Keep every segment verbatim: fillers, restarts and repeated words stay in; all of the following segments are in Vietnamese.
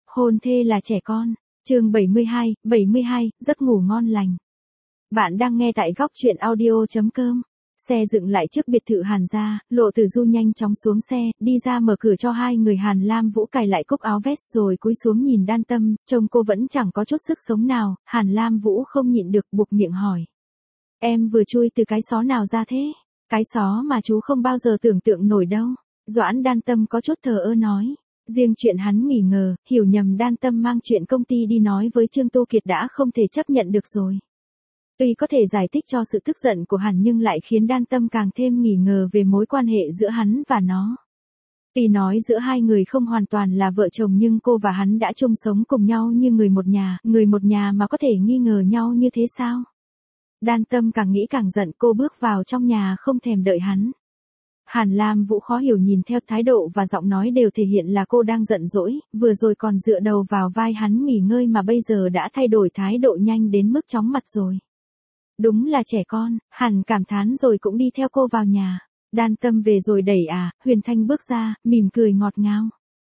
Hôn thê là trẻ con. Chương bảy mươi hai, bảy mươi hai, giấc ngủ ngon lành. Bạn đang nghe tại góc truyện audio chấm com. Xe dựng lại trước biệt thự Hàn gia, Lộ Tử Du nhanh chóng xuống xe, đi ra mở cửa cho hai người. Hàn Lam Vũ cài lại cúc áo vest rồi cúi xuống nhìn Đan Tâm, trông cô vẫn chẳng có chút sức sống nào. Hàn Lam Vũ không nhịn được buộc miệng hỏi. Em vừa chui từ cái xó nào ra thế? Cái xó mà chú không bao giờ tưởng tượng nổi đâu. Doãn Đan Tâm có chút thờ ơ nói. Riêng chuyện hắn nghi ngờ, hiểu nhầm Đan Tâm mang chuyện công ty đi nói với Trương Tô Kiệt đã không thể chấp nhận được rồi. Tuy có thể giải thích cho sự tức giận của hắn nhưng lại khiến Đan Tâm càng thêm nghi ngờ về mối quan hệ giữa hắn và nó. Tuy nói giữa hai người không hoàn toàn là vợ chồng nhưng cô và hắn đã chung sống cùng nhau như người một nhà, người một nhà mà có thể nghi ngờ nhau như thế sao? Đan Tâm càng nghĩ càng giận, cô bước vào trong nhà không thèm đợi hắn. Hàn Lam Vũ khó hiểu nhìn theo thái độ và giọng nói đều thể hiện là cô đang giận dỗi, vừa rồi còn dựa đầu vào vai hắn nghỉ ngơi mà bây giờ đã thay đổi thái độ nhanh đến mức chóng mặt rồi. Đúng là trẻ con, Hàn cảm thán rồi cũng đi theo cô vào nhà. Đan Tâm về rồi đẩy à, Huyền Thanh bước ra, mỉm cười ngọt ngào.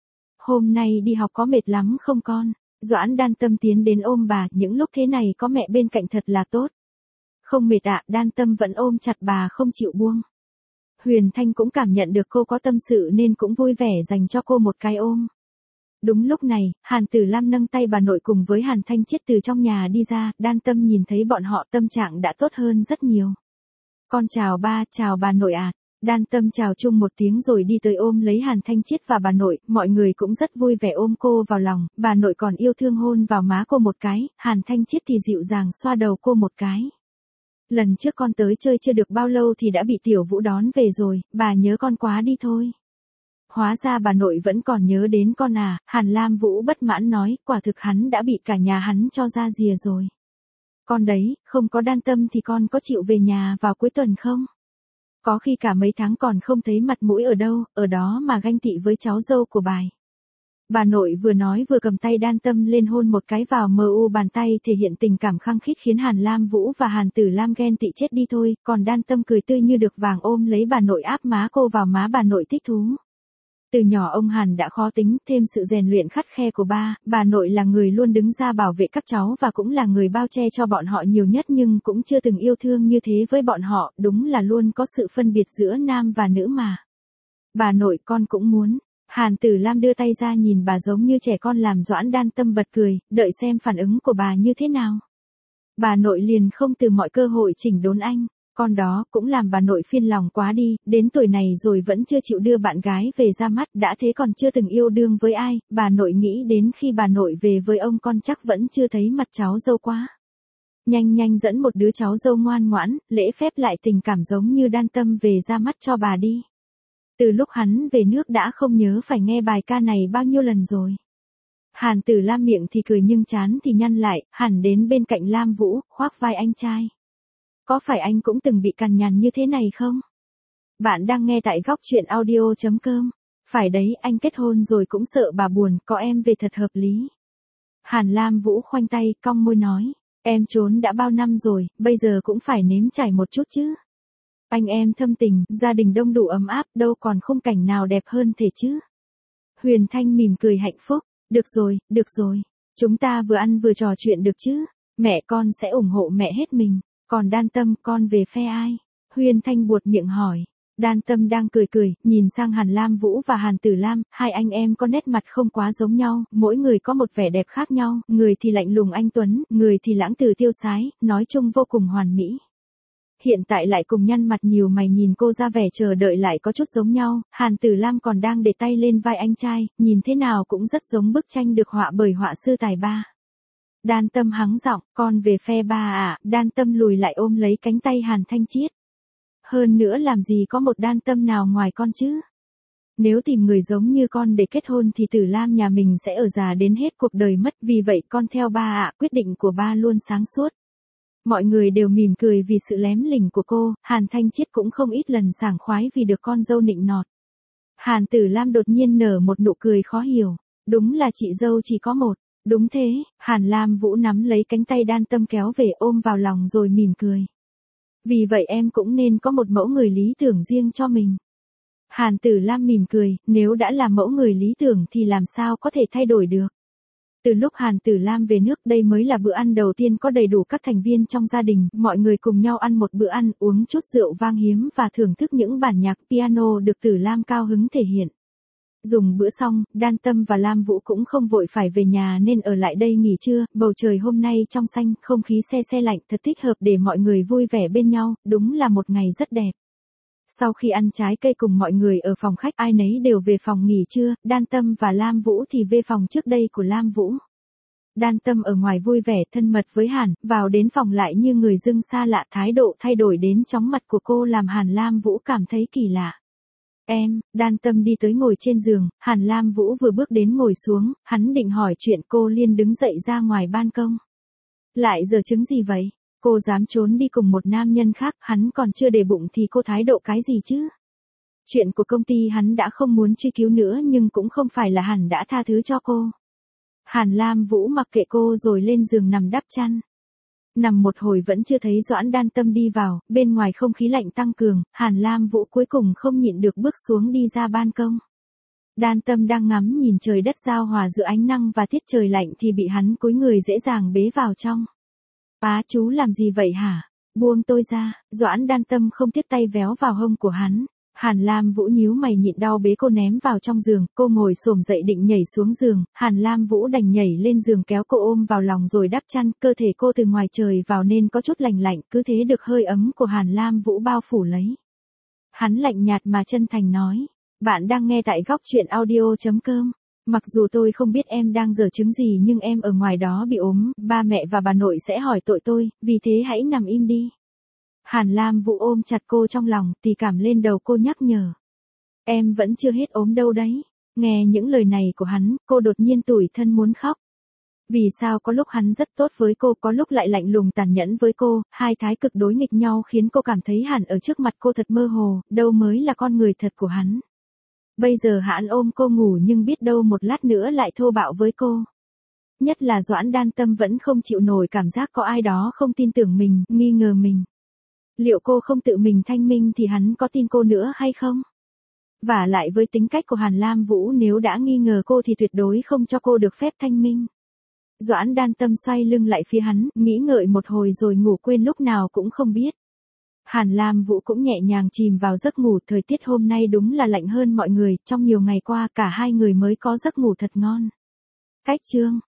Hôm nay đi học có mệt lắm không con? Doãn Đan Tâm tiến đến ôm bà, những lúc thế này có mẹ bên cạnh thật là tốt. Không mệt ạ, Đan Tâm vẫn ôm chặt bà không chịu buông. Huyền Thanh cũng cảm nhận được cô có tâm sự nên cũng vui vẻ dành cho cô một cái ôm. Đúng lúc này, Hàn Tử Lam nâng tay bà nội cùng với Hàn Thanh Chiết từ trong nhà đi ra, Đan Tâm nhìn thấy bọn họ tâm trạng đã tốt hơn rất nhiều. Con chào ba, chào bà nội ạ. À. Đan Tâm chào chung một tiếng rồi đi tới ôm lấy Hàn Thanh Chiết và bà nội, mọi người cũng rất vui vẻ ôm cô vào lòng, bà nội còn yêu thương hôn vào má cô một cái, Hàn Thanh Chiết thì dịu dàng xoa đầu cô một cái. Lần trước con tới chơi chưa được bao lâu thì đã bị Tiểu Vũ đón về rồi, bà nhớ con quá đi thôi. Hóa ra bà nội vẫn còn nhớ đến con à, Hàn Lam Vũ bất mãn nói, quả thực hắn đã bị cả nhà hắn cho ra rìa rồi. Con đấy, không có Đan Tâm thì con có chịu về nhà vào cuối tuần không? Có khi cả mấy tháng còn không thấy mặt mũi ở đâu, ở đó mà ganh tị với cháu dâu của bà. Bà nội vừa nói vừa cầm tay Đan Tâm lên hôn một cái vào mờ u bàn tay thể hiện tình cảm khăng khít khiến Hàn Lam Vũ và Hàn Tử Lam ghen tị chết đi thôi, còn Đan Tâm cười tươi như được vàng ôm lấy bà nội áp má cô vào má bà nội thích thú. Từ nhỏ ông Hàn đã khó tính, thêm sự rèn luyện khắt khe của ba, bà nội là người luôn đứng ra bảo vệ các cháu và cũng là người bao che cho bọn họ nhiều nhất nhưng cũng chưa từng yêu thương như thế với bọn họ, đúng là luôn có sự phân biệt giữa nam và nữ mà. Bà nội con cũng muốn. Hàn Tử Lam đưa tay ra nhìn bà giống như trẻ con làm Doãn Đan Tâm bật cười, đợi xem phản ứng của bà như thế nào. Bà nội liền không từ mọi cơ hội chỉnh đốn anh, con đó cũng làm bà nội phiền lòng quá đi, đến tuổi này rồi vẫn chưa chịu đưa bạn gái về ra mắt, đã thế còn chưa từng yêu đương với ai, bà nội nghĩ đến khi bà nội về với ông con chắc vẫn chưa thấy mặt cháu dâu quá. Nhanh nhanh dẫn một đứa cháu dâu ngoan ngoãn, lễ phép lại tình cảm giống như Đan Tâm về ra mắt cho bà đi. Từ lúc hắn về nước đã không nhớ phải nghe bài ca này bao nhiêu lần rồi. Hàn Tử Lam miệng thì cười nhưng trán thì nhăn lại, hẳn đến bên cạnh Lam Vũ, khoác vai anh trai. Có phải anh cũng từng bị cằn nhằn như thế này không? Bạn đang nghe tại góc truyện audio chấm com. Phải đấy, anh kết hôn rồi cũng sợ bà buồn, có em về thật hợp lý. Hàn Lam Vũ khoanh tay, cong môi nói. Em trốn đã bao năm rồi, bây giờ cũng phải nếm trải một chút chứ. Anh em thâm tình, gia đình đông đủ ấm áp, đâu còn khung cảnh nào đẹp hơn thế chứ. Huyền Thanh mỉm cười hạnh phúc, được rồi, được rồi, chúng ta vừa ăn vừa trò chuyện được chứ, mẹ con sẽ ủng hộ mẹ hết mình, còn Đan Tâm con về phe ai? Huyền Thanh buột miệng hỏi, Đan Tâm đang cười cười, nhìn sang Hàn Lam Vũ và Hàn Tử Lam, hai anh em có nét mặt không quá giống nhau, mỗi người có một vẻ đẹp khác nhau, người thì lạnh lùng anh tuấn, người thì lãng từ tiêu sái, nói chung vô cùng hoàn mỹ. Hiện tại lại cùng nhăn mặt nhiều mày nhìn cô ra vẻ chờ đợi lại có chút giống nhau, Hàn Tử Lam còn đang để tay lên vai anh trai, nhìn thế nào cũng rất giống bức tranh được họa bởi họa sư tài ba. Đan Tâm hắng giọng, con về phe ba à, Đan Tâm lùi lại ôm lấy cánh tay Hàn Thanh Chiết. Hơn nữa làm gì có một Đan Tâm nào ngoài con chứ? Nếu tìm người giống như con để kết hôn thì Tử Lam nhà mình sẽ ở già đến hết cuộc đời mất, vì vậy con theo ba ạ, quyết định của ba luôn sáng suốt. Mọi người đều mỉm cười vì sự lém lỉnh của cô, Hàn Thanh Chiết cũng không ít lần sảng khoái vì được con dâu nịnh nọt. Hàn Tử Lam đột nhiên nở một nụ cười khó hiểu, đúng là chị dâu chỉ có một, đúng thế, Hàn Lam Vũ nắm lấy cánh tay Đan Tâm kéo về ôm vào lòng rồi mỉm cười. Vì vậy em cũng nên có một mẫu người lý tưởng riêng cho mình. Hàn Tử Lam mỉm cười, nếu đã là mẫu người lý tưởng thì làm sao có thể thay đổi được. Từ lúc Hàn Tử Lam về nước đây mới là bữa ăn đầu tiên có đầy đủ các thành viên trong gia đình, mọi người cùng nhau ăn một bữa ăn, uống chút rượu vang hiếm và thưởng thức những bản nhạc piano được Tử Lam cao hứng thể hiện. Dùng bữa xong, Đan Tâm và Lam Vũ cũng không vội phải về nhà nên ở lại đây nghỉ trưa, bầu trời hôm nay trong xanh, không khí se se lạnh thật thích hợp để mọi người vui vẻ bên nhau, đúng là một ngày rất đẹp. Sau khi ăn trái cây cùng mọi người ở phòng khách ai nấy đều về phòng nghỉ trưa, Đan Tâm và Lam Vũ thì về phòng trước đây của Lam Vũ. Đan Tâm ở ngoài vui vẻ thân mật với Hàn, vào đến phòng lại như người dưng xa lạ, thái độ thay đổi đến chóng mặt của cô làm Hàn Lam Vũ cảm thấy kỳ lạ. Em, Đan Tâm đi tới ngồi trên giường, Hàn Lam Vũ vừa bước đến ngồi xuống, hắn định hỏi chuyện cô liền đứng dậy ra ngoài ban công. Lại giờ chứng gì vậy? Cô dám trốn đi cùng một nam nhân khác, hắn còn chưa để bụng thì cô thái độ cái gì chứ? Chuyện của công ty hắn đã không muốn truy cứu nữa nhưng cũng không phải là hắn đã tha thứ cho cô. Hàn Lam Vũ mặc kệ cô rồi lên giường nằm đắp chăn. Nằm một hồi vẫn chưa thấy Doãn Đan Tâm đi vào, bên ngoài không khí lạnh tăng cường, Hàn Lam Vũ cuối cùng không nhịn được bước xuống đi ra ban công. Đan Tâm đang ngắm nhìn trời đất giao hòa giữa ánh nắng và tiết trời lạnh thì bị hắn cúi người dễ dàng bế vào trong. Bá chú làm gì vậy hả? Buông tôi ra, Doãn Đan Tâm không tiếc tay véo vào hông của hắn. Hàn Lam Vũ nhíu mày nhịn đau bế cô ném vào trong giường, cô ngồi xổm dậy định nhảy xuống giường, Hàn Lam Vũ đành nhảy lên giường kéo cô ôm vào lòng rồi đắp chăn, cơ thể cô từ ngoài trời vào nên có chút lạnh lạnh, cứ thế được hơi ấm của Hàn Lam Vũ bao phủ lấy. Hắn lạnh nhạt mà chân thành nói, bạn đang nghe tại góc truyện audio chấm com. Mặc dù tôi không biết em đang giở trứng gì nhưng em ở ngoài đó bị ốm, ba mẹ và bà nội sẽ hỏi tội tôi, vì thế hãy nằm im đi. Hàn Lam Vũ ôm chặt cô trong lòng, tì cảm lên đầu cô nhắc nhở. Em vẫn chưa hết ốm đâu đấy. Nghe những lời này của hắn, cô đột nhiên tủi thân muốn khóc. Vì sao có lúc hắn rất tốt với cô, có lúc lại lạnh lùng tàn nhẫn với cô, hai thái cực đối nghịch nhau khiến cô cảm thấy Hàn ở trước mặt cô thật mơ hồ, đâu mới là con người thật của hắn. Bây giờ hắn ôm cô ngủ nhưng biết đâu một lát nữa lại thô bạo với cô. Nhất là Doãn Đan Tâm vẫn không chịu nổi cảm giác có ai đó không tin tưởng mình, nghi ngờ mình. Liệu cô không tự mình thanh minh thì hắn có tin cô nữa hay không? Và lại với tính cách của Hàn Lam Vũ nếu đã nghi ngờ cô thì tuyệt đối không cho cô được phép thanh minh. Doãn Đan Tâm xoay lưng lại phía hắn, nghĩ ngợi một hồi rồi ngủ quên lúc nào cũng không biết. Hàn Lam Vũ cũng nhẹ nhàng chìm vào giấc ngủ, thời tiết hôm nay đúng là lạnh hơn mọi người, trong nhiều ngày qua cả hai người mới có giấc ngủ thật ngon. Cách chương